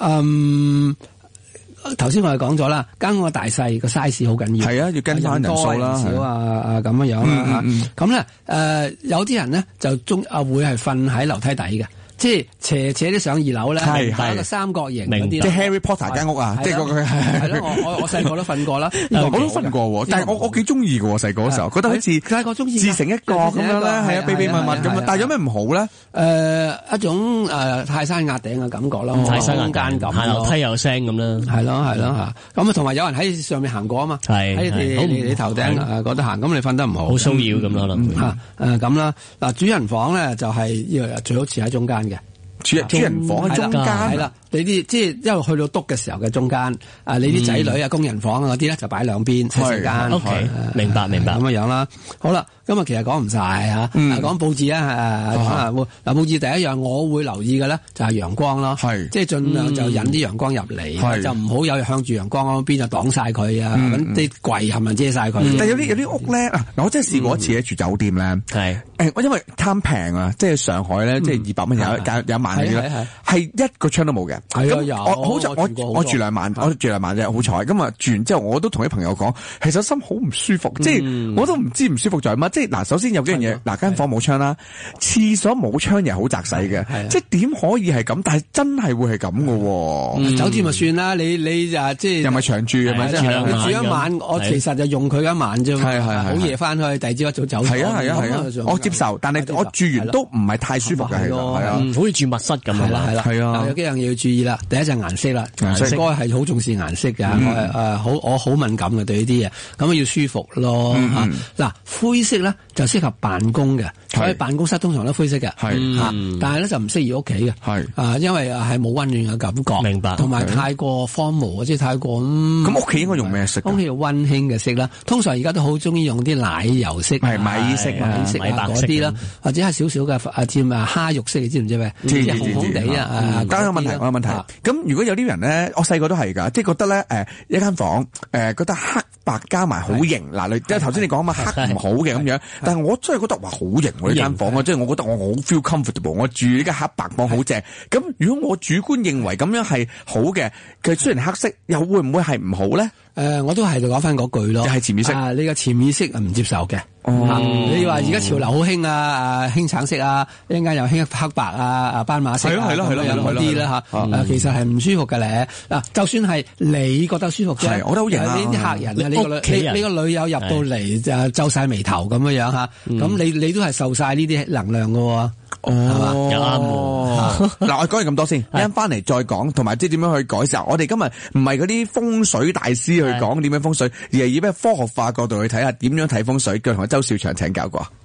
頭先我哋講咗啦，間屋嘅大細個 size 好緊要。係啊，要跟翻人數啦，少咁樣啦嚇。咁咧有啲人咧就會係瞓喺樓梯底嘅。即係斜啲上二樓咧，打個三角形嗰啲， 即係 Harry Potter 間屋啊！即係係咯，我細個都瞓過啦， 我都瞓過喎。但係我幾中意嘅喎，細個嗰時候覺得好似細個中意自成一角咁樣咧，係啊，秘秘密密咁樣。但係有咩唔好咧？ 一種泰山壓頂嘅感覺咯， 泰山壓頂咁， 行樓梯有聲咁啦， 係咯嚇。咁啊，同埋有人喺上面行過啊嘛，喺你頭頂嗰度行，咁你瞓得唔好， 好騷擾咁咯， 嚇咁啦。嗱，主人房咧就係要最好似喺中間嘅。 主人房喺中間， 係啦，你啲即係一路去到篤嘅時候嘅中間，你啲仔女啊、工人房嗰啲咧就擺兩邊洗手間。 OK，明白咁嘅樣啦。好啦，今日其實講唔晒嚇，講佈置啊，嗱佈置第一樣我會留意嘅咧就係陽光咯，即係盡量就引啲陽光入嚟，就唔好有向住陽光嗰邊就擋晒佢啊，咁啲櫃係咪遮晒佢？ 但係有啲屋咧，我真係試過一次咧住酒店咧，我因為貪平啊，即係上海咧，即係200蚊有一晚。係一個窗都冇嘅。咁我住2晚，我住2晚啫，好彩。咁啊住完之後，我都同啲朋友講，其實心好唔舒服，即係我都唔知唔舒服在乜。即係嗱，首先有幾樣嘢，嗱間房冇窗啦，廁所冇窗又好窄細嘅，即係點可以係咁？但係真係會係咁嘅。 酒店就算啦，你就即係又咪長住，係咪即係？ 你住一晚，我其實就用佢一晚啫。好夜翻去，第二朝一早走。 係啊，我接受，但係我住完都唔係太舒服嘅，係啊， 好似住密室咁係啦，有幾樣嘢要注意啦。第一就係顏色啦，應該係好重視顏色嘅。我好敏感嘅對呢啲嘢，咁要舒服咯。嗱，灰色咧就適合辦公嘅，所以辦公室通常都灰色嘅。但係咧就唔適宜屋企嘅。因為係冇溫暖嘅感覺。明白。同埋太過荒蕪，即係太過咁屋企應該用咩色？ 屋企用溫馨嘅色啦。通常而家都好中意用啲奶油色、 米色、 嗰啲啦，或者係少少嘅蝦肉色，你知唔知咩？即係紅紅地啊！ 我有問題。咁如果有啲人咧，我細個都係㗎，即係覺得咧，一間房覺得黑白加埋好型。嗱，你即係頭先你講啊嘛，黑唔好嘅咁樣。但係我真係覺得話好型喎呢間房啊，即係我覺得我好 feel comfortable。我住呢間黑白房好正。咁如果我主觀認為咁樣係好嘅，佢雖然黑色，又會唔會係唔好咧？ 我都係就講翻嗰句咯， 就係潛意識。 你個潛意識唔接受嘅。你話而家潮流好興興橙色啊，一陣間又興黑白斑馬色啊，嗰啲啦嚇。其實係唔舒服嘅咧。嗱，就算係你覺得舒服啫， 我覺得好型啊。 呢啲客人你個女友入到嚟就皺晒眉頭咁樣嚇，咁你都係受晒呢啲能量嘅喎。 啱嗱，我講完咁多先，一陣翻嚟再講，同埋即係點樣去改善。我哋今日唔係嗰啲風水大師去講點樣風水，而係以咩科學化角度去睇下點樣睇風水。腳同周兆祥請教過。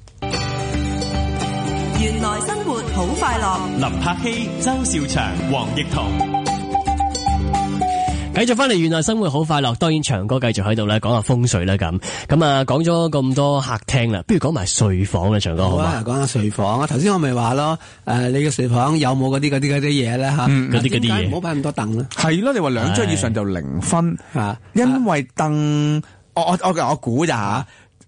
原來生活好快樂。 林柏希、周兆祥、黃奕彤。 繼續翻嚟，原來生活好快樂。當然長哥繼續喺度咧，講下風水啦咁。講咗咁多客廳啦，不如講埋睡房啦，長哥好嘛？ 講下睡房啊！頭先我咪話咯，你嘅睡房有冇嗰啲嘢咧嚇？ 嗰啲嘢唔好擺咁多凳啦。 係咯，你話2張以上就0分嚇，因為凳，我估咋嚇。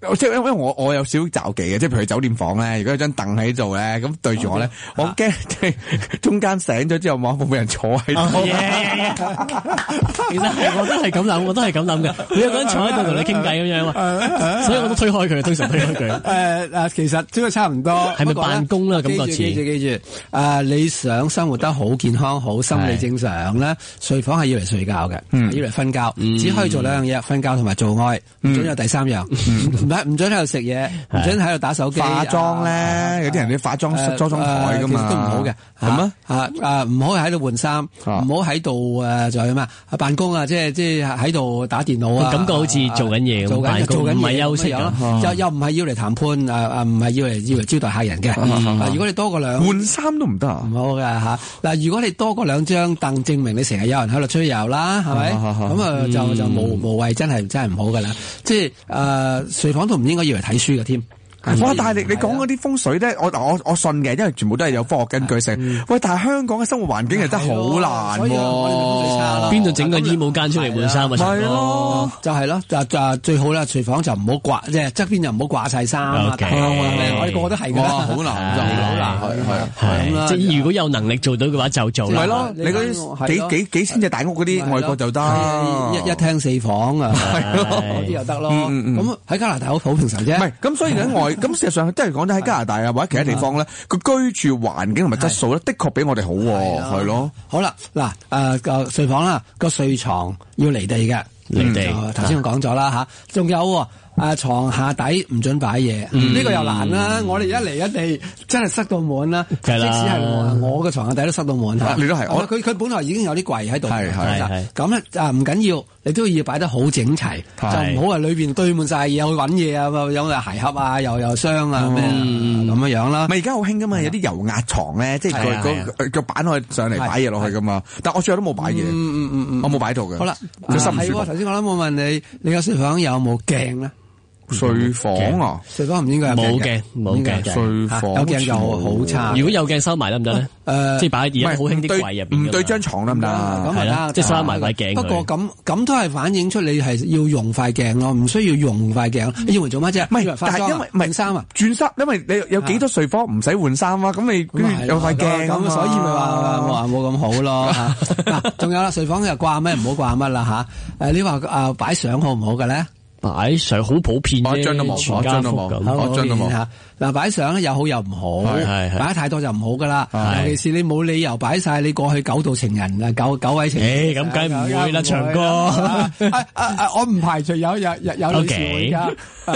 即係因為我有少少罩忌嘅，即係譬如酒店房咧，如果有張凳喺度咧，咁對住我咧，我驚即係中間醒咗之後，會唔會有人坐喺度？ 其實我都係咁諗嘅，會有個人坐喺度同你傾偈咁樣嘛，所以我都推開佢，通常推開佢。 其實都係差唔多， 係咪辦公啦？咁個詞， 記住，你想生活得好健康、好心理正常咧，睡房係要嚟睡覺嘅，要嚟瞓覺，只可以做兩樣嘢，瞓覺同埋做愛，唔准有第三樣，唔准喺度食嘢，唔准喺度打手機。 化妝咧，有啲人啲化妝裝台噶嘛， 都唔好嘅，係咩？唔好喺度換衫，唔好喺度仲有咩辦公啊，即係喺度打電腦啊， 感覺好似做緊嘢咁，做緊唔係休息又唔係要嚟談判，唔係要嚟招待客人嘅。如果你多過換衫都唔得， 唔好嘅嚇。嗱，如果你多過2張凳，證明你成日有人喺度吹油啦，係咪？咁就無謂，真係唔好噶啦。即係睡房都唔應該要嚟睇書嘅添。 哇！但係你講嗰啲風水咧，我信嘅，因為全部都係有科學根據性。喂，但係香港嘅生活環境係真係好難喎， 邊度整個衣帽間出嚟換衫啊？ 係咯， 就係咯，就最好啦。廚房就唔好掛，即係側邊就唔好掛晒衫啊！我哋個個都係㗎， 好難，好難， 係即係如果有能力做到嘅話，就做啦。 係咯，你嗰啲幾千隻大屋嗰啲外國就得， 一廳4房啊，嗰啲又得咯。咁喺加拿大好平常啫。 唔係，咁所以喺外。咁事實上，真係講得喺加拿大啊，或者其他地方咧，個居住環境同埋質素咧，的確比我哋好喎，係咯。 好啦，嗱，個睡房啦，個睡床要離地嘅， 離地。 頭先我講咗啦嚇，仲有床下底唔准擺嘢，呢個又難啦。我哋一嚟一地真係塞到滿啦，即使係我嘅床下底都塞到滿嚇。 你都係， 佢本來已經有啲櫃喺度， 係咁咧唔緊要，你都要擺得好整齊，就唔好話裏邊堆滿晒嘢去揾嘢啊，有鞋盒啊，又箱啊咩咁樣啦。 咪而家好興噶嘛，有啲油壓床咧，即係個板可以上嚟擺嘢落去噶嘛。但我最後都冇擺嘢，我冇擺到嘅。 好啦，係喎，頭先我諗我問你，你個睡房有冇鏡咧？ 睡房啊， 睡房唔應該有鏡， 冇鏡， 睡房有鏡就好差。 如果有鏡收埋得唔得咧？即係擺而家好興啲櫃入邊， 唔對張床得唔得？ 係啦，即係收埋塊鏡。 不過咁都係反映出你係要用塊鏡咯，唔需要用塊鏡。你要嚟做乜啫？ 唔係，但係因為換衫啊，轉衫，因為你有幾多睡房唔使換衫啊？咁你有塊鏡咁，所以咪話冇咁好咯。嗱，仲有啦，睡房又掛咩？唔好掛乜啦嚇。你話擺相好唔好嘅咧？ 擺相好普遍啫， 張都冇， 全家福咁， 我張都冇嚇。嗱，擺相咧有好有唔好，擺得太多就唔好噶啦。尤其是你冇理由擺晒你過去9度情人啊，九位情人。 咁梗唔會啦，長哥。 我唔排除有女士會㗎。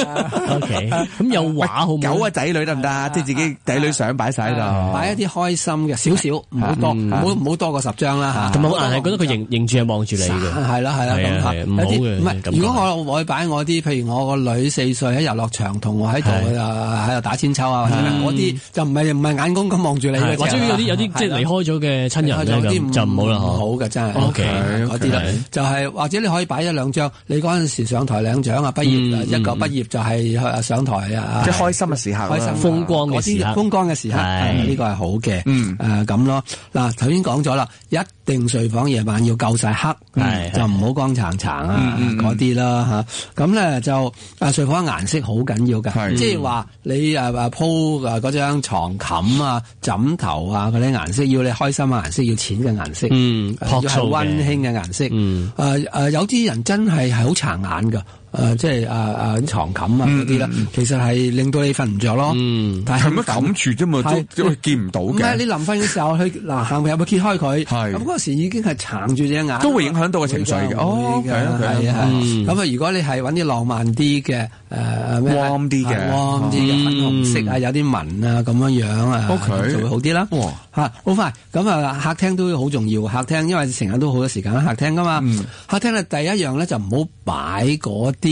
OK，咁有畫好唔好 ？9個仔女得唔得？即係自己仔女相擺晒喺度， 擺一啲開心嘅少少，唔好多，唔好多過10張啦嚇。 咁我硬係覺得佢認住係望住你嘅。 係啦咁嚇， 唔好嘅。 唔係，如果我擺我啲，譬如我個女4歲喺遊樂場同我喺度喺度打千秋啊，嗰啲就唔係眼公咁望住你嘅。 或者有啲即係離開咗嘅親人咧，咁就唔好啦。 好嘅真係。 OK， 嗰啲啦，就係或者你可以擺1-2張，你嗰陣時上台領獎啊，畢業一個畢業就係上台啊， 即係開心嘅時刻， 開心風光嘅時刻， 風光嘅時刻，呢個係好嘅。咁咯。嗱，頭先講咗啦，一定睡房夜晚要夠晒黑，就唔好光燦燦啊嗰啲啦嚇。咁咧就睡房顏色好緊要㗎，即係話你鋪嗰張床冚啊、枕頭啊嗰啲顏色，要你開心嘅顏色，要淺嘅顏色，要係溫馨嘅顏色。有啲人真係好殘眼㗎。即係床冚啊嗰啲啦，其實係令到你瞓唔着咯。但係乜冚住啫嘛，都見唔到嘅。 唔係你臨瞓嘅時候去行入去揭開佢，咁嗰時已經係撐住隻眼， 都會影響到個情緒嘅。 咁如果你係揾啲浪漫啲嘅 warm 啲嘅粉紅色啊，有啲紋啊咁樣啊，就會好啲啦。好快咁客廳都好重要。客廳因為成日都好多時間喺客廳噶嘛。客廳咧第一樣咧就唔好擺嗰啲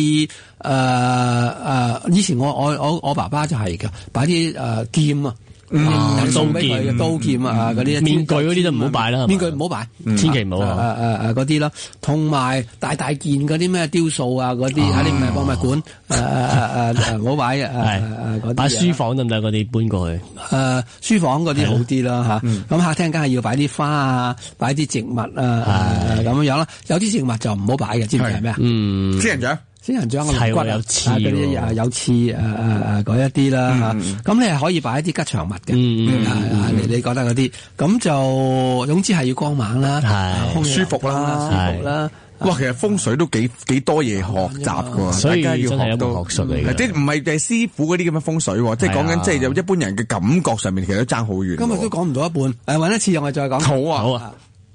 以前我爸爸就係㗎，擺啲劍啊，刀劍啊嗰啲， 面具嗰啲都唔好擺啦， 面具唔好擺， 千祈唔好嗰啲咯，同埋大件嗰啲咩雕塑啊嗰啲，你唔係博物館唔好擺嗰啲。 擺書房得唔得？嗰啲搬過去書房嗰啲好啲啦嚇。咁客廳梗係要擺啲花啊，擺啲植物啊咁樣啦。有啲植物就唔好擺嘅，知唔知係咩啊？ 仙人掌。 仙人掌嘅龍骨有刺嗰啲有刺嗰一啲啦嚇，咁你係可以擺一啲吉祥物嘅，你覺得嗰啲，咁就總之係要光猛啦， 舒服啦。哇，其實風水都幾多嘢學習㗎， 所以大家要學到學術嚟嘅， 即係唔係師傅嗰啲咁嘅風水，即係講緊即係有一般人嘅感覺上面，其實都爭好遠。 今日都講唔到一半，揾一次我哋再講。 好啊。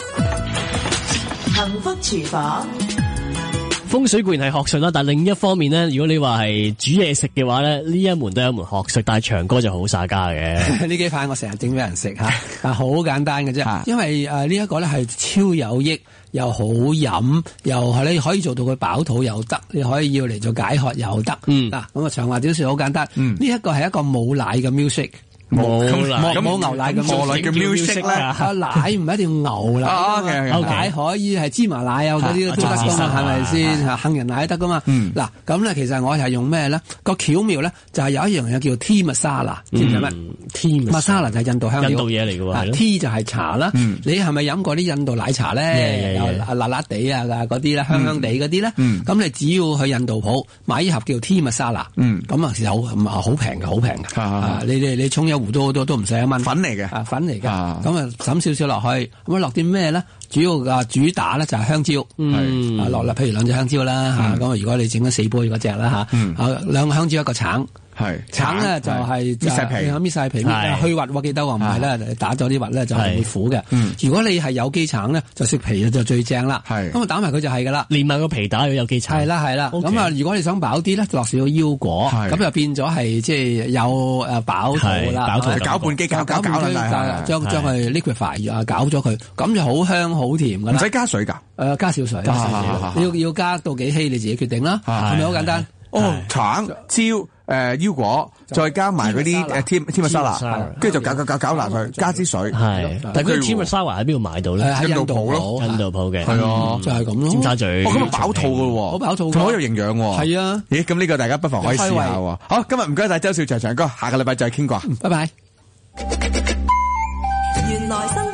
幸福廚房。 風水固然係學術啦，但另一方面咧，如果你話係煮嘢食嘅話咧，呢一門都係一門學術，但係長哥就好耍家嘅。呢幾排我成日整俾人食嚇，但係好簡單嘅啫，因為呢一個咧係超有益，又好飲，又係你可以做到佢飽肚又得，你可以要嚟做解渴又得。嗱，咁啊長話短説好簡單，呢一個係一個冇奶嘅 milkshake。冇牛奶嘅 music 咧， 奶唔一定要牛啦，奶可以係芝麻奶啊嗰啲都得噶嘛，係咪先？杏仁奶都得噶嘛。嗱，咁咧其實我係用咩咧？個巧妙咧就係有一樣嘢叫 tea masala， 知唔知咩？tea masala 就係印度香料， 印度嘢嚟嘅喎。 tea 就係茶啦。你係咪飲過啲印度奶茶咧？有辣辣地啊嗰啲咧，香香地嗰啲咧。咁你只要去印度鋪買一盒叫 tea masala，咁啊其實好平嘅，好平嘅。你沖一壺都唔使1蚊， 粉嚟嘅， 粉嚟嘅，咁啊揼少少落去，咁啊落啲咩咧？主要嘅主打咧就係香蕉，落啦，譬如2隻香蕉啦嚇，咁啊如果你整咗4杯嗰隻啦嚇，2個香蕉1個橙。橙咧就係搣晒皮，去核我記得喎，唔係咧打咗啲核咧就係會苦嘅。如果你係有機橙咧，就食皮就最正啦。咁啊打埋佢就係噶啦，連埋個皮打有機橙。係啦。咁啊如果你想飽啲咧，落少少腰果，咁就變咗係即係有飽肚啦。 飽肚攪拌機攪啦， 將佢 liquefy 攪咗佢，咁就好香好甜噶啦。 唔使加水㗎？ 加少水。要加到幾稀你自己決定啦。係咪好簡單？ 橙蕉。腰果，再加埋嗰啲添masala，跟住就攪爛佢，加支水。 但係嗰啲添masala喺邊度買到咧？ 印度鋪咯， 印度鋪嘅。 係啊， 就係咁咯。 尖沙咀。 咁啊飽肚㗎喎， 好飽肚， 仲好有營養喎。 係啊。 咦，咁呢個大家不妨可以試下喎。好，今日唔該晒周兆祥長哥，下個禮拜再傾過。 拜拜。 原來